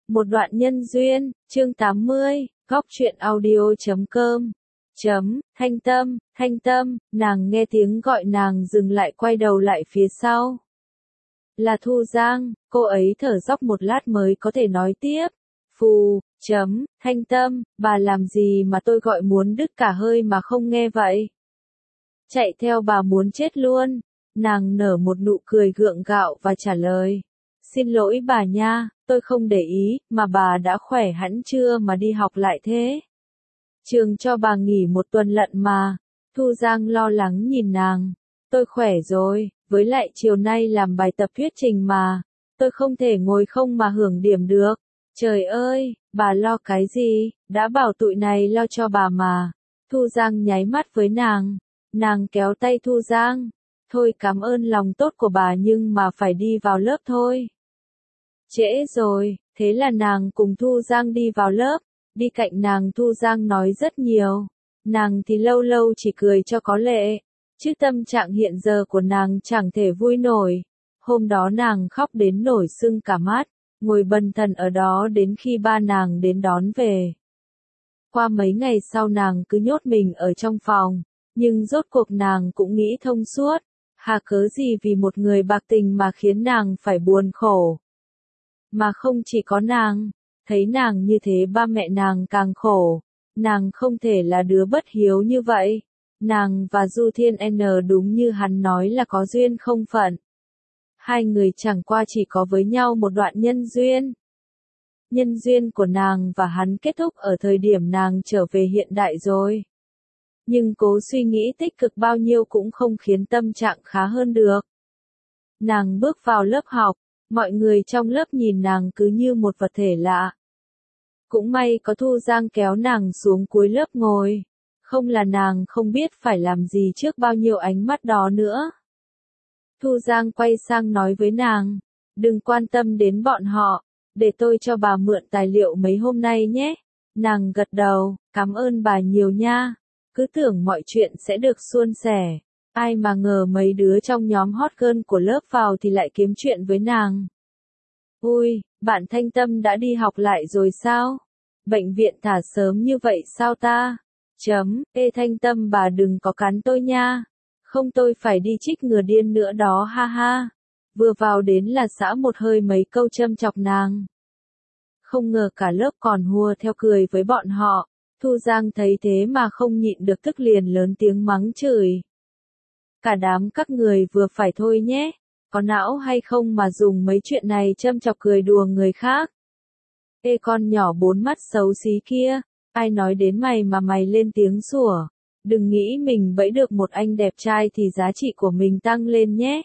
Một đoạn nhân duyên, chương 80, góc truyện audio.com. Thanh Tâm, nàng nghe tiếng gọi nàng dừng lại quay đầu lại phía sau. Là Thu Giang, cô ấy thở dốc một lát mới có thể nói tiếp. Thanh Tâm, bà làm gì mà tôi gọi muốn đứt cả hơi mà không nghe vậy? Chạy theo bà muốn chết luôn. Nàng nở một nụ cười gượng gạo và trả lời. Xin lỗi bà nha, tôi không để ý, mà bà đã khỏe hẳn chưa mà đi học lại thế? Trường cho bà nghỉ một tuần lận mà. Thu Giang lo lắng nhìn nàng. Tôi khỏe rồi, với lại chiều nay làm bài tập thuyết trình mà. Tôi không thể ngồi không mà hưởng điểm được. Trời ơi, bà lo cái gì, đã bảo tụi này lo cho bà mà. Thu Giang nháy mắt với nàng. Nàng kéo tay Thu Giang. Thôi cảm ơn lòng tốt của bà nhưng mà phải đi vào lớp thôi. Trễ rồi, thế là nàng cùng Thu Giang đi vào lớp. Đi cạnh nàng Thu Giang nói rất nhiều. Nàng thì lâu lâu chỉ cười cho có lệ. Chứ tâm trạng hiện giờ của nàng chẳng thể vui nổi. Hôm đó nàng khóc đến nổi sưng cả mắt. Ngồi bần thần ở đó đến khi ba nàng đến đón về. Qua mấy ngày sau nàng cứ nhốt mình ở trong phòng. Nhưng rốt cuộc nàng cũng nghĩ thông suốt. Hà cớ gì vì một người bạc tình mà khiến nàng phải buồn khổ. Mà không chỉ có nàng. Thấy nàng như thế ba mẹ nàng càng khổ. Nàng không thể là đứa bất hiếu như vậy. Nàng và Du Thiên N đúng như hắn nói là có duyên không phận. Hai người chẳng qua chỉ có với nhau một đoạn nhân duyên. Nhân duyên của nàng và hắn kết thúc ở thời điểm nàng trở về hiện đại rồi. Nhưng cố suy nghĩ tích cực bao nhiêu cũng không khiến tâm trạng khá hơn được. Nàng bước vào lớp học, mọi người trong lớp nhìn nàng cứ như một vật thể lạ. Cũng may có Thu Giang kéo nàng xuống cuối lớp ngồi. Không là nàng không biết phải làm gì trước bao nhiêu ánh mắt đó nữa. Thu Giang quay sang nói với nàng. Đừng quan tâm đến bọn họ. Để tôi cho bà mượn tài liệu mấy hôm nay nhé. Nàng gật đầu, cảm ơn bà nhiều nha. Cứ tưởng mọi chuyện sẽ được suôn sẻ. Ai mà ngờ mấy đứa trong nhóm hot girl của lớp vào thì lại kiếm chuyện với nàng. Ui, bạn Thanh Tâm đã đi học lại rồi sao? Bệnh viện thả sớm như vậy sao ta? Ê Thanh Tâm bà đừng có cắn tôi nha. Không tôi phải đi chích ngừa điên nữa đó ha ha. Vừa vào đến là xả một hơi mấy câu châm chọc nàng. Không ngờ cả lớp còn hùa theo cười với bọn họ. Thu Giang thấy thế mà không nhịn được tức liền lớn tiếng mắng chửi. Cả đám các người vừa phải thôi nhé. Có não hay không mà dùng mấy chuyện này châm chọc cười đùa người khác. Ê con nhỏ bốn mắt xấu xí kia. Ai nói đến mày mà mày lên tiếng sủa. Đừng nghĩ mình bẫy được một anh đẹp trai thì giá trị của mình tăng lên nhé.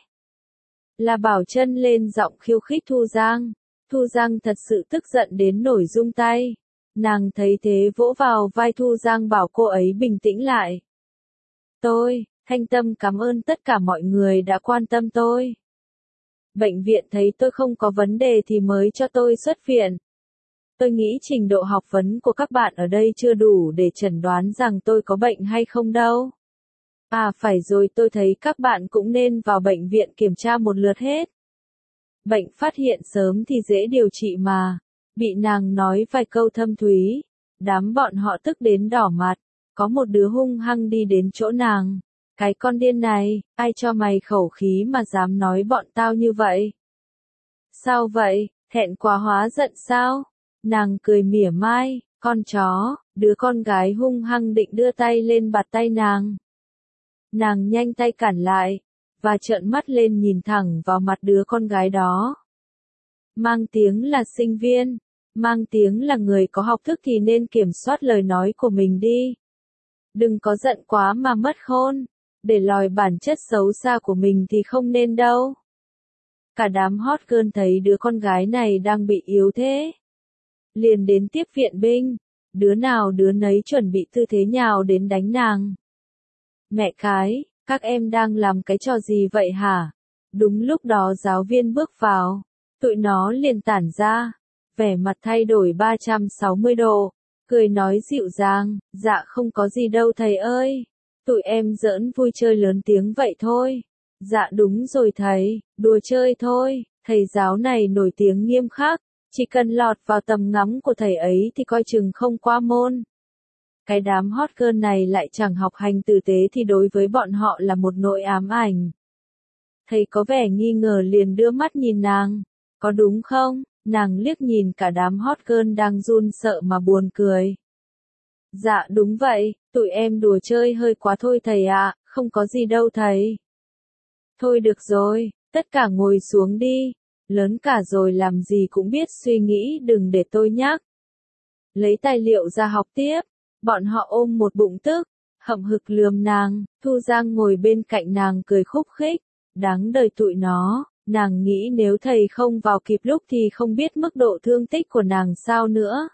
Là Bảo Trân lên giọng khiêu khích Thu Giang. Thu Giang thật sự tức giận đến nổi rung tay. Nàng thấy thế vỗ vào vai Thu Giang bảo cô ấy bình tĩnh lại. Thanh Tâm cảm ơn tất cả mọi người đã quan tâm tôi. Bệnh viện thấy tôi không có vấn đề thì mới cho tôi xuất viện. Tôi nghĩ trình độ học vấn của các bạn ở đây chưa đủ để chẩn đoán rằng tôi có bệnh hay không đâu. À phải rồi tôi thấy các bạn cũng nên vào bệnh viện kiểm tra một lượt hết. Bệnh phát hiện sớm thì dễ điều trị mà. Bị nàng nói vài câu thâm thúy. Đám bọn họ tức đến đỏ mặt. Có một đứa hung hăng đi đến chỗ nàng. Cái con điên này, ai cho mày khẩu khí mà dám nói bọn tao như vậy? Sao vậy, thẹn quá hóa giận sao? Nàng cười mỉa mai, con chó, đứa con gái hung hăng định đưa tay lên bạt tay nàng. Nàng nhanh tay cản lại, và trợn mắt lên nhìn thẳng vào mặt đứa con gái đó. Mang tiếng là sinh viên, mang tiếng là người có học thức thì nên kiểm soát lời nói của mình đi. Đừng có giận quá mà mất khôn, để lòi bản chất xấu xa của mình thì không nên đâu. Cả đám hot girl thấy đứa con gái này đang bị yếu thế. Liền đến tiếp viện binh, đứa nào đứa nấy chuẩn bị tư thế nhào đến đánh nàng. Mẹ cái, các em đang làm cái trò gì vậy hả? Đúng lúc đó giáo viên bước vào, tụi nó liền tản ra, vẻ mặt thay đổi 360 độ, cười nói dịu dàng, dạ không có gì đâu thầy ơi, tụi em giỡn vui chơi lớn tiếng vậy thôi. Dạ đúng rồi thầy, đùa chơi thôi, thầy giáo này nổi tiếng nghiêm khắc, Chỉ cần lọt vào tầm ngắm của thầy ấy thì coi chừng không qua môn. Cái đám hot girl này lại chẳng học hành tử tế thì đối với bọn họ là một nỗi ám ảnh. Thầy có vẻ nghi ngờ liền đưa mắt nhìn nàng. Có đúng không? Nàng liếc nhìn cả đám hot girl đang run sợ mà buồn cười. Dạ đúng vậy, tụi em đùa chơi hơi quá thôi thầy ạ, không có gì đâu thầy. Thôi được rồi, tất cả ngồi xuống đi. Lớn cả rồi làm gì cũng biết suy nghĩ, đừng để tôi nhắc. Lấy tài liệu ra học tiếp. Bọn họ ôm một bụng tức, hậm hực lườm nàng. Thu Giang ngồi bên cạnh nàng cười khúc khích. Đáng đời tụi nó, nàng nghĩ nếu thầy không vào kịp lúc thì không biết mức độ thương tích của nàng sao nữa.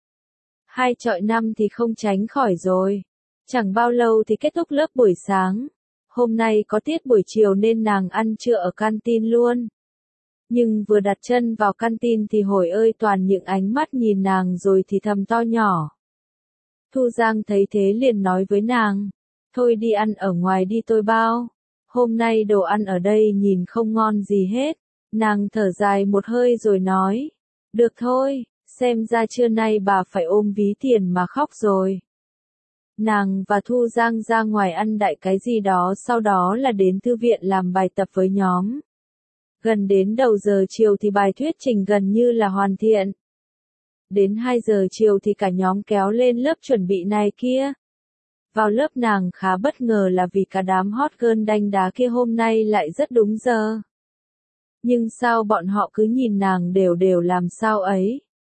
2-5 thì không tránh khỏi rồi. Chẳng bao lâu thì kết thúc lớp buổi sáng. Hôm nay có tiết buổi chiều nên nàng ăn trưa ở canteen luôn. Nhưng vừa đặt chân vào canteen thì hồi ơi toàn những ánh mắt nhìn nàng rồi thì thầm to nhỏ. Thu Giang thấy thế liền nói với nàng. Thôi đi ăn ở ngoài đi tôi bao. Hôm nay đồ ăn ở đây nhìn không ngon gì hết. Nàng thở dài một hơi rồi nói. Được thôi, xem ra trưa nay bà phải ôm ví tiền mà khóc rồi. Nàng và Thu Giang ra ngoài ăn đại cái gì đó, sau đó là đến thư viện làm bài tập với nhóm. Gần đến đầu giờ chiều thì bài thuyết trình gần như là hoàn thiện. Đến 2 giờ chiều thì cả nhóm kéo lên lớp chuẩn bị này kia. Vào lớp nàng khá bất ngờ là vì cả đám hot girl đanh đá kia hôm nay lại rất đúng giờ. Nhưng sao bọn họ cứ nhìn nàng đều đều làm sao ấy?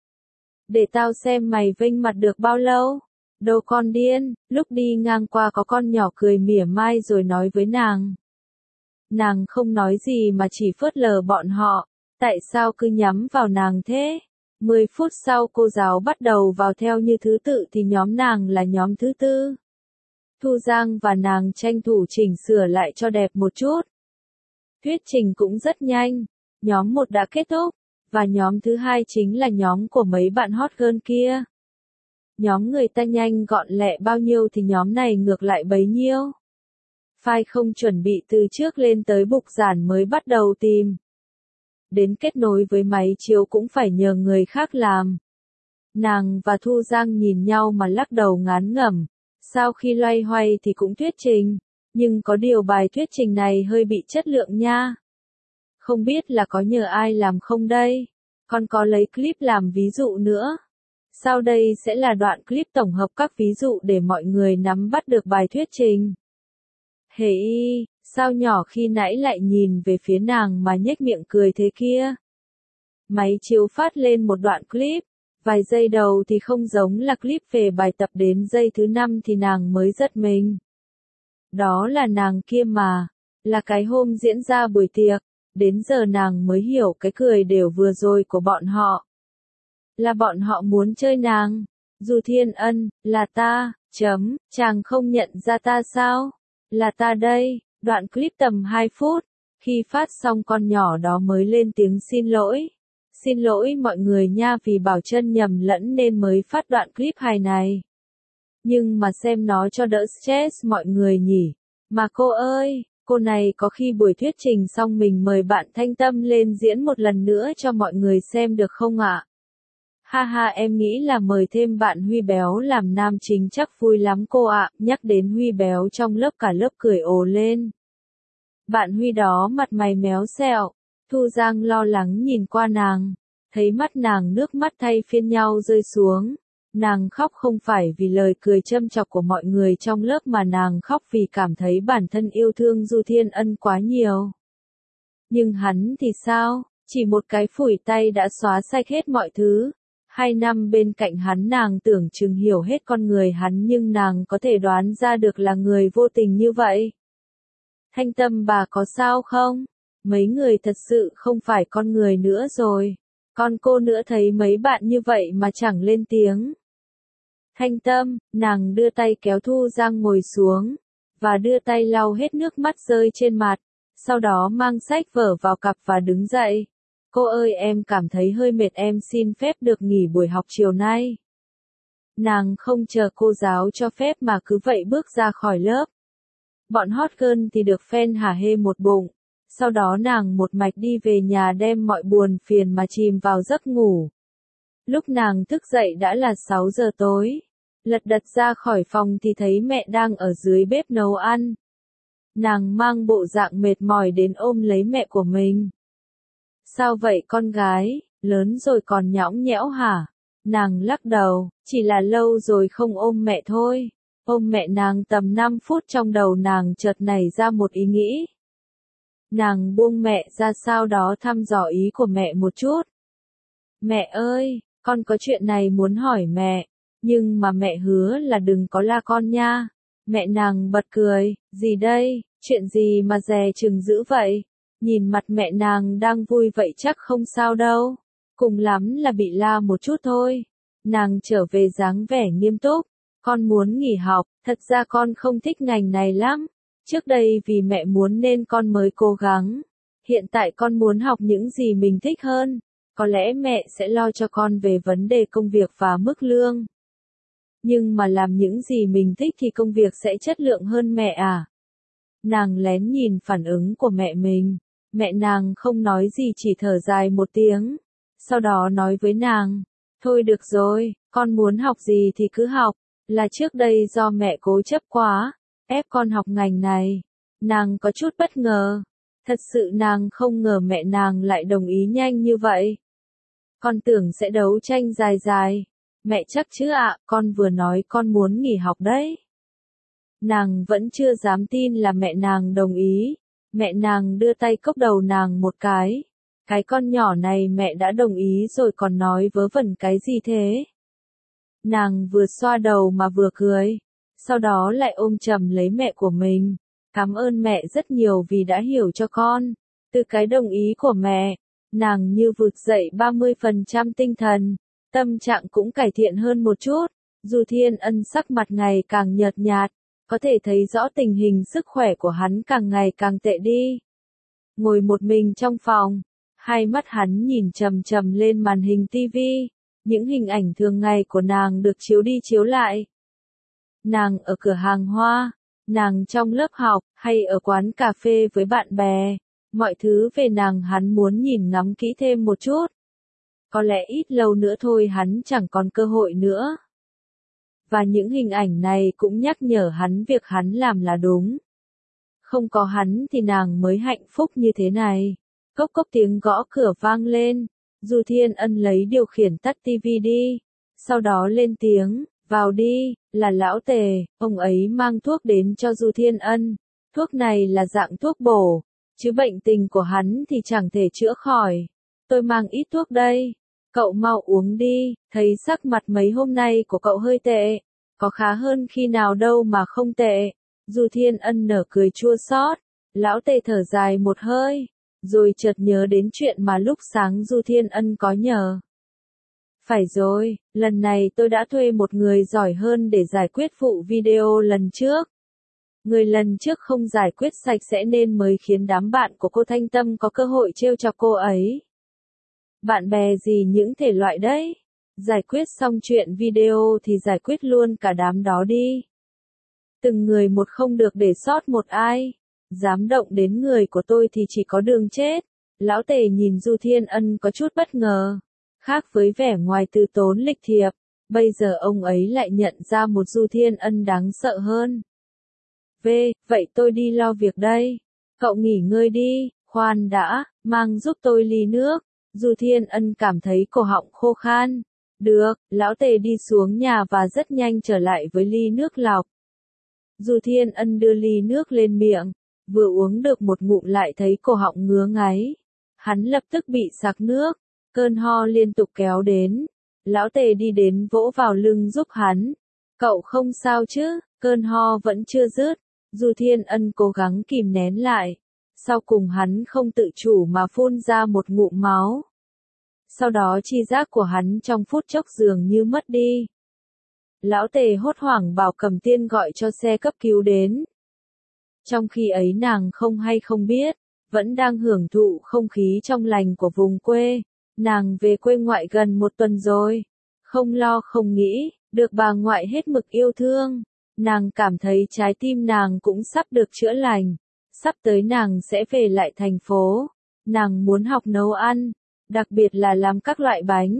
Để tao xem mày vênh mặt được bao lâu? Đâu con điên, lúc đi ngang qua có con nhỏ cười mỉa mai rồi nói với nàng. Nàng không nói gì mà chỉ phớt lờ bọn họ, tại sao cứ nhắm vào nàng thế? 10 phút sau cô giáo bắt đầu vào theo như thứ tự thì nhóm nàng là nhóm thứ tư. Thu Giang và nàng tranh thủ chỉnh sửa lại cho đẹp một chút. Thuyết trình cũng rất nhanh, nhóm 1 đã kết thúc, và nhóm thứ 2 chính là nhóm của mấy bạn hot girl kia. Nhóm người ta nhanh gọn lẹ bao nhiêu thì nhóm này ngược lại bấy nhiêu. File không chuẩn bị từ trước lên tới bục giản mới bắt đầu tìm. Đến kết nối với máy chiếu cũng phải nhờ người khác làm. Nàng và Thu Giang nhìn nhau mà lắc đầu ngán ngẩm. Sau khi loay hoay thì cũng thuyết trình, nhưng có điều bài thuyết trình này hơi bị chất lượng nha. Không biết là có nhờ ai làm không đây? Con có lấy clip làm ví dụ nữa. Sau đây sẽ là đoạn clip tổng hợp các ví dụ để mọi người nắm bắt được bài thuyết trình. Hey, sao nhỏ khi nãy lại nhìn về phía nàng mà nhếch miệng cười thế kia? Máy chiếu phát lên một đoạn clip. Vài giây đầu thì không giống là clip về bài tập, đến giây thứ 5 thì nàng mới giật mình. Đó là nàng kia mà, là cái hôm diễn ra buổi tiệc, đến giờ nàng mới hiểu cái cười đều vừa rồi của bọn họ. Là bọn họ muốn chơi nàng. Du Thiên Ân, là ta, chàng không nhận ra ta sao? Là ta đây, đoạn clip tầm 2 phút, khi phát xong con nhỏ đó mới lên tiếng xin lỗi. Xin lỗi mọi người nha vì bảo chân nhầm lẫn nên mới phát đoạn clip hài này. Nhưng mà xem nó cho đỡ stress mọi người nhỉ. Mà cô ơi, cô này có khi buổi thuyết trình xong mình mời bạn Thanh Tâm lên diễn một lần nữa cho mọi người xem được không ạ? Ha ha, em nghĩ là mời thêm bạn Huy Béo làm nam chính chắc vui lắm cô ạ. Nhắc đến Huy Béo trong lớp cả lớp cười ồ lên. Bạn Huy đó mặt mày méo xẹo. Thu Giang lo lắng nhìn qua nàng, thấy mắt nàng nước mắt thay phiên nhau rơi xuống. Nàng khóc không phải vì lời cười châm chọc của mọi người trong lớp mà nàng khóc vì cảm thấy bản thân yêu thương Du Thiên Ân quá nhiều. Nhưng hắn thì sao? Chỉ một cái phủi tay đã xóa sạch hết mọi thứ. 2 năm bên cạnh hắn nàng tưởng chừng hiểu hết con người hắn nhưng nàng có thể đoán ra được là người vô tình như vậy. Thanh Tâm bà có sao không? Mấy người thật sự không phải con người nữa rồi. Con cô nữa thấy mấy bạn như vậy mà chẳng lên tiếng. Thanh Tâm, nàng đưa tay kéo Thu Giang ngồi xuống, và đưa tay lau hết nước mắt rơi trên mặt, sau đó mang sách vở vào cặp và đứng dậy. Cô ơi em cảm thấy hơi mệt, em xin phép được nghỉ buổi học chiều nay. Nàng không chờ cô giáo cho phép mà cứ vậy bước ra khỏi lớp. Bọn hot girl thì được fan hả hê một bụng. Sau đó nàng một mạch đi về nhà đem mọi buồn phiền mà chìm vào giấc ngủ. Lúc nàng thức dậy đã là 6 giờ tối. Lật đật ra khỏi phòng thì thấy mẹ đang ở dưới bếp nấu ăn. Nàng mang bộ dạng mệt mỏi đến ôm lấy mẹ của mình. Sao vậy con gái, lớn rồi còn nhõng nhẽo hả? Nàng lắc đầu, chỉ là lâu rồi không ôm mẹ thôi. Ôm mẹ nàng tầm 5 phút trong đầu nàng chợt nảy ra một ý nghĩ. Nàng buông mẹ ra sau đó thăm dò ý của mẹ một chút. Mẹ ơi, con có chuyện này muốn hỏi mẹ, nhưng mà mẹ hứa là đừng có la con nha. Mẹ nàng bật cười, gì đây, chuyện gì mà dè chừng dữ vậy? Nhìn mặt mẹ nàng đang vui vậy chắc không sao đâu, cùng lắm là bị la một chút thôi. Nàng trở về dáng vẻ nghiêm túc, con muốn nghỉ học, thật ra con không thích ngành này lắm. Trước đây vì mẹ muốn nên con mới cố gắng. Hiện tại con muốn học những gì mình thích hơn. Có lẽ mẹ sẽ lo cho con về vấn đề công việc và mức lương. Nhưng mà làm những gì mình thích thì công việc sẽ chất lượng hơn mẹ à? Nàng lén nhìn phản ứng của mẹ mình. Mẹ nàng không nói gì chỉ thở dài một tiếng. Sau đó nói với nàng, thôi được rồi, con muốn học gì thì cứ học. Là trước đây do mẹ cố chấp quá, ép con học ngành này. Nàng có chút bất ngờ. Thật sự nàng không ngờ mẹ nàng lại đồng ý nhanh như vậy. Con tưởng sẽ đấu tranh dài dài. Mẹ chắc chứ ạ, con vừa nói con muốn nghỉ học đấy. Nàng vẫn chưa dám tin là mẹ nàng đồng ý. Mẹ nàng đưa tay cốc đầu nàng một cái. Cái con nhỏ này mẹ đã đồng ý rồi còn nói vớ vẩn cái gì thế? Nàng vừa xoa đầu mà vừa cười. Sau đó lại ôm chầm lấy mẹ của mình. Cảm ơn mẹ rất nhiều vì đã hiểu cho con. Từ cái đồng ý của mẹ, nàng như vực dậy 30% tinh thần. Tâm trạng cũng cải thiện hơn một chút. Du Thiên Ân sắc mặt ngày càng nhợt nhạt. Có thể thấy rõ tình hình sức khỏe của hắn càng ngày càng tệ đi. Ngồi một mình trong phòng, hai mắt hắn nhìn chằm chằm lên màn hình tivi. Những hình ảnh thường ngày của nàng được chiếu đi chiếu lại. Nàng ở cửa hàng hoa, nàng trong lớp học, hay ở quán cà phê với bạn bè. Mọi thứ về nàng hắn muốn nhìn ngắm kỹ thêm một chút. Có lẽ ít lâu nữa thôi hắn chẳng còn cơ hội nữa. Và những hình ảnh này cũng nhắc nhở hắn việc hắn làm là đúng. Không có hắn thì nàng mới hạnh phúc như thế này. Cốc cốc tiếng gõ cửa vang lên. Du Thiên Ân lấy điều khiển tắt tivi đi. Sau đó lên tiếng, vào đi, là lão Tề, ông ấy mang thuốc đến cho Du Thiên Ân. Thuốc này là dạng thuốc bổ, chứ bệnh tình của hắn thì chẳng thể chữa khỏi. Tôi mang ít thuốc đây. Cậu mau uống đi, thấy sắc mặt mấy hôm nay của cậu hơi tệ. Có khá hơn khi nào đâu mà không tệ. Du Thiên Ân nở cười chua xót. Lão Tề thở dài một hơi. Rồi chợt nhớ đến chuyện mà lúc sáng Du Thiên Ân có nhờ. Phải rồi, lần này tôi đã thuê một người giỏi hơn để giải quyết vụ video lần trước. Người lần trước không giải quyết sạch sẽ nên mới khiến đám bạn của cô Thanh Tâm có cơ hội trêu chọc cô ấy. Bạn bè gì những thể loại đấy? Giải quyết xong chuyện video thì giải quyết luôn cả đám đó đi. Từng người một không được để sót một ai. Dám động đến người của tôi thì chỉ có đường chết. Lão Tề nhìn Du Thiên Ân có chút bất ngờ. Khác với vẻ ngoài từ tốn lịch thiệp, bây giờ ông ấy lại nhận ra một Du Thiên Ân đáng sợ hơn. Vậy tôi đi lo việc đây. Cậu nghỉ ngơi đi, khoan đã, mang giúp tôi ly nước. Du Thiên Ân cảm thấy cổ họng khô khan. Được, lão Tề đi xuống nhà và rất nhanh trở lại với ly nước lọc. Du Thiên Ân đưa ly nước lên miệng, vừa uống được một ngụm lại thấy cổ họng ngứa ngáy. Hắn lập tức bị sặc nước, cơn ho liên tục kéo đến. Lão Tề đi đến vỗ vào lưng giúp hắn. Cậu không sao chứ, cơn ho vẫn chưa dứt. Du Thiên Ân cố gắng kìm nén lại. Sau cùng hắn không tự chủ mà phun ra một ngụm máu. Sau đó chi giác của hắn trong phút chốc dường như mất đi. Lão Tề hốt hoảng bảo Cầm Tiên gọi cho xe cấp cứu đến. Trong khi ấy nàng không hay không biết, vẫn đang hưởng thụ không khí trong lành của vùng quê. Nàng về quê ngoại gần 1 tuần rồi. Không lo không nghĩ, được bà ngoại hết mực yêu thương. Nàng cảm thấy trái tim nàng cũng sắp được chữa lành. Sắp tới nàng sẽ về lại thành phố. Nàng muốn học nấu ăn, đặc biệt là làm các loại bánh.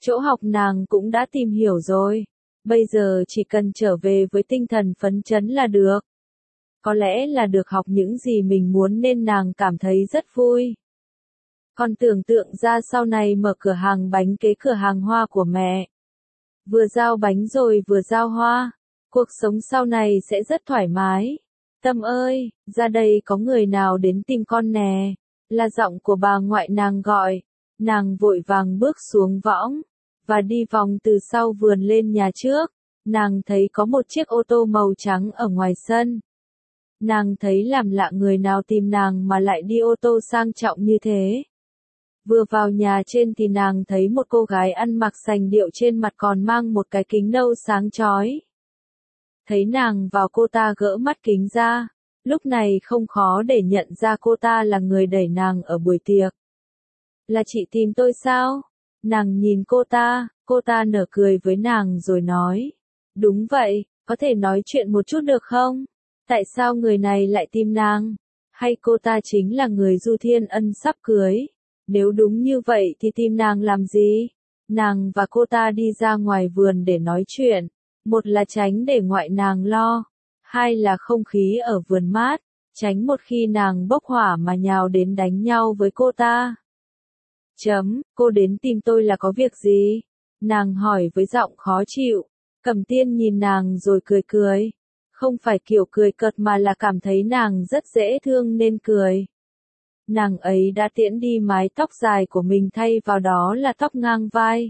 Chỗ học nàng cũng đã tìm hiểu rồi. Bây giờ chỉ cần trở về với tinh thần phấn chấn là được. Có lẽ là được học những gì mình muốn nên nàng cảm thấy rất vui. Còn tưởng tượng ra sau này mở cửa hàng bánh kế cửa hàng hoa của mẹ. Vừa giao bánh rồi vừa giao hoa. Cuộc sống sau này sẽ rất thoải mái. Tâm ơi, ra đây có người nào đến tìm con nè. Là giọng của bà ngoại nàng gọi. Nàng vội vàng bước xuống võng. Và đi vòng từ sau vườn lên nhà trước. Nàng thấy có một chiếc ô tô màu trắng ở ngoài sân. Nàng thấy làm lạ người nào tìm nàng mà lại đi ô tô sang trọng như thế. Vừa vào nhà trên thì nàng thấy một cô gái ăn mặc sành điệu, trên mặt còn mang một cái kính nâu sáng chói. Thấy nàng vào, cô ta gỡ mắt kính ra. Lúc này không khó để nhận ra cô ta là người đẩy nàng ở buổi tiệc. Là chị tìm tôi sao? Nàng nhìn cô ta nở cười với nàng rồi nói. Đúng vậy, có thể nói chuyện một chút được không? Tại sao người này lại tìm nàng? Hay cô ta chính là người Du Thiên Ân sắp cưới? Nếu đúng như vậy thì tìm nàng làm gì? Nàng và cô ta đi ra ngoài vườn để nói chuyện. Một là tránh để ngoại nàng lo. Hai là không khí ở vườn mát. Tránh một khi nàng bốc hỏa mà nhào đến đánh nhau với cô ta. Cô đến tìm tôi là có việc gì? Nàng hỏi với giọng khó chịu. Cẩm Tiên nhìn nàng rồi cười cười. Không phải kiểu cười cợt mà là cảm thấy nàng rất dễ thương nên cười. Nàng ấy đã tiễn đi mái tóc dài của mình, thay vào đó là tóc ngang vai.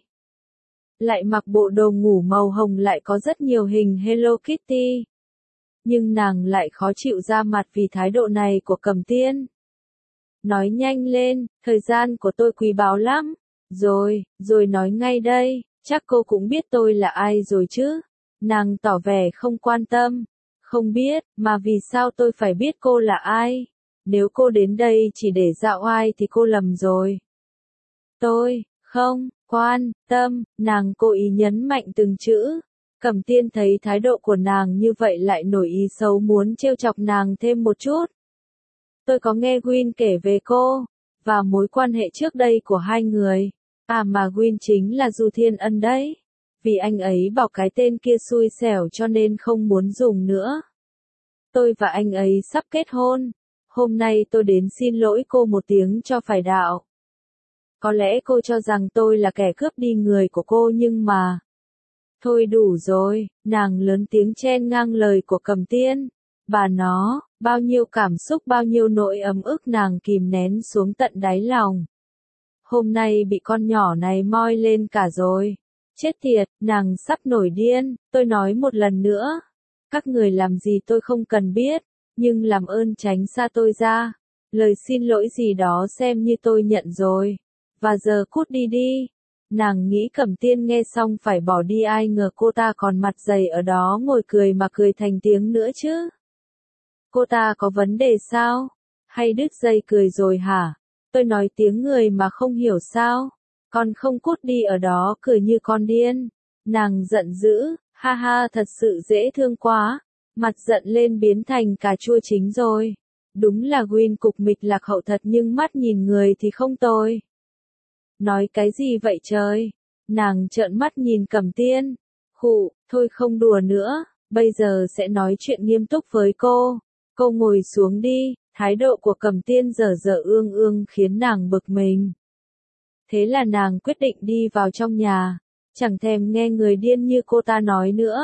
Lại mặc bộ đồ ngủ màu hồng, lại có rất nhiều hình Hello Kitty. Nhưng nàng lại khó chịu ra mặt vì thái độ này của Cẩm Tiên. Nói nhanh lên, thời gian của tôi quý báu lắm. Rồi nói ngay đây, chắc cô cũng biết tôi là ai rồi chứ. Nàng tỏ vẻ không quan tâm. Không biết, mà vì sao tôi phải biết cô là ai? Nếu cô đến đây chỉ để dạo oai thì cô lầm rồi. Tôi, không, quan tâm, nàng cố ý nhấn mạnh từng chữ. Cẩm Tiên thấy thái độ của nàng như vậy lại nổi ý xấu, muốn trêu chọc nàng thêm một chút. Tôi có nghe Win kể về cô, và mối quan hệ trước đây của hai người. À mà Win chính là Du Thiên Ân đấy. Vì anh ấy bảo cái tên kia xui xẻo cho nên không muốn dùng nữa. Tôi và anh ấy sắp kết hôn. Hôm nay tôi đến xin lỗi cô một tiếng cho phải đạo. Có lẽ cô cho rằng tôi là kẻ cướp đi người của cô nhưng mà... Thôi đủ rồi, nàng lớn tiếng chen ngang lời của Cẩm Tiên. Bà nó, bao nhiêu cảm xúc, bao nhiêu nỗi ấm ức nàng kìm nén xuống tận đáy lòng. Hôm nay bị con nhỏ này moi lên cả rồi. Chết tiệt, nàng sắp nổi điên. Tôi nói một lần nữa. Các người làm gì tôi không cần biết. Nhưng làm ơn tránh xa tôi ra. Lời xin lỗi gì đó xem như tôi nhận rồi. Và giờ cút đi đi. Nàng nghĩ Cẩm Tiên nghe xong phải bỏ đi, ai ngờ cô ta còn mặt dày ở đó ngồi cười mà cười thành tiếng nữa chứ. Cô ta có vấn đề sao? Hay đứt dây cười rồi hả? Tôi nói tiếng người mà không hiểu sao? Con không cút đi ở đó cười như con điên. Nàng giận dữ, ha ha, thật sự dễ thương quá. Mặt giận lên biến thành cà chua chính rồi. Đúng là Win cục mịch lạc hậu thật, nhưng mắt nhìn người thì không tồi. Nói cái gì vậy trời? Nàng trợn mắt nhìn Cẩm Tiên. Khụ, thôi không đùa nữa, bây giờ sẽ nói chuyện nghiêm túc với cô. Cô ngồi xuống đi. Thái độ của Cẩm Tiên dở dở ương ương khiến nàng bực mình. Thế là nàng quyết định đi vào trong nhà. Chẳng thèm nghe người điên như cô ta nói nữa.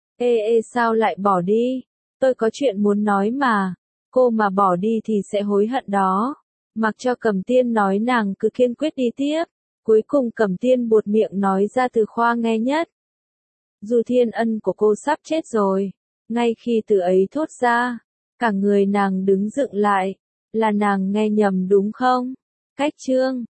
Ê sao lại bỏ đi? Tôi có chuyện muốn nói mà. Cô mà bỏ đi thì sẽ hối hận đó. Mặc cho Cẩm Tiên nói, nàng cứ kiên quyết đi tiếp. Cuối cùng Cẩm Tiên buột miệng nói ra từ khoa nghe nhất. Du Thiên Ân của cô sắp chết rồi. Ngay khi từ ấy thốt ra, cả người nàng đứng dựng lại. Là nàng nghe nhầm đúng không? Cách chương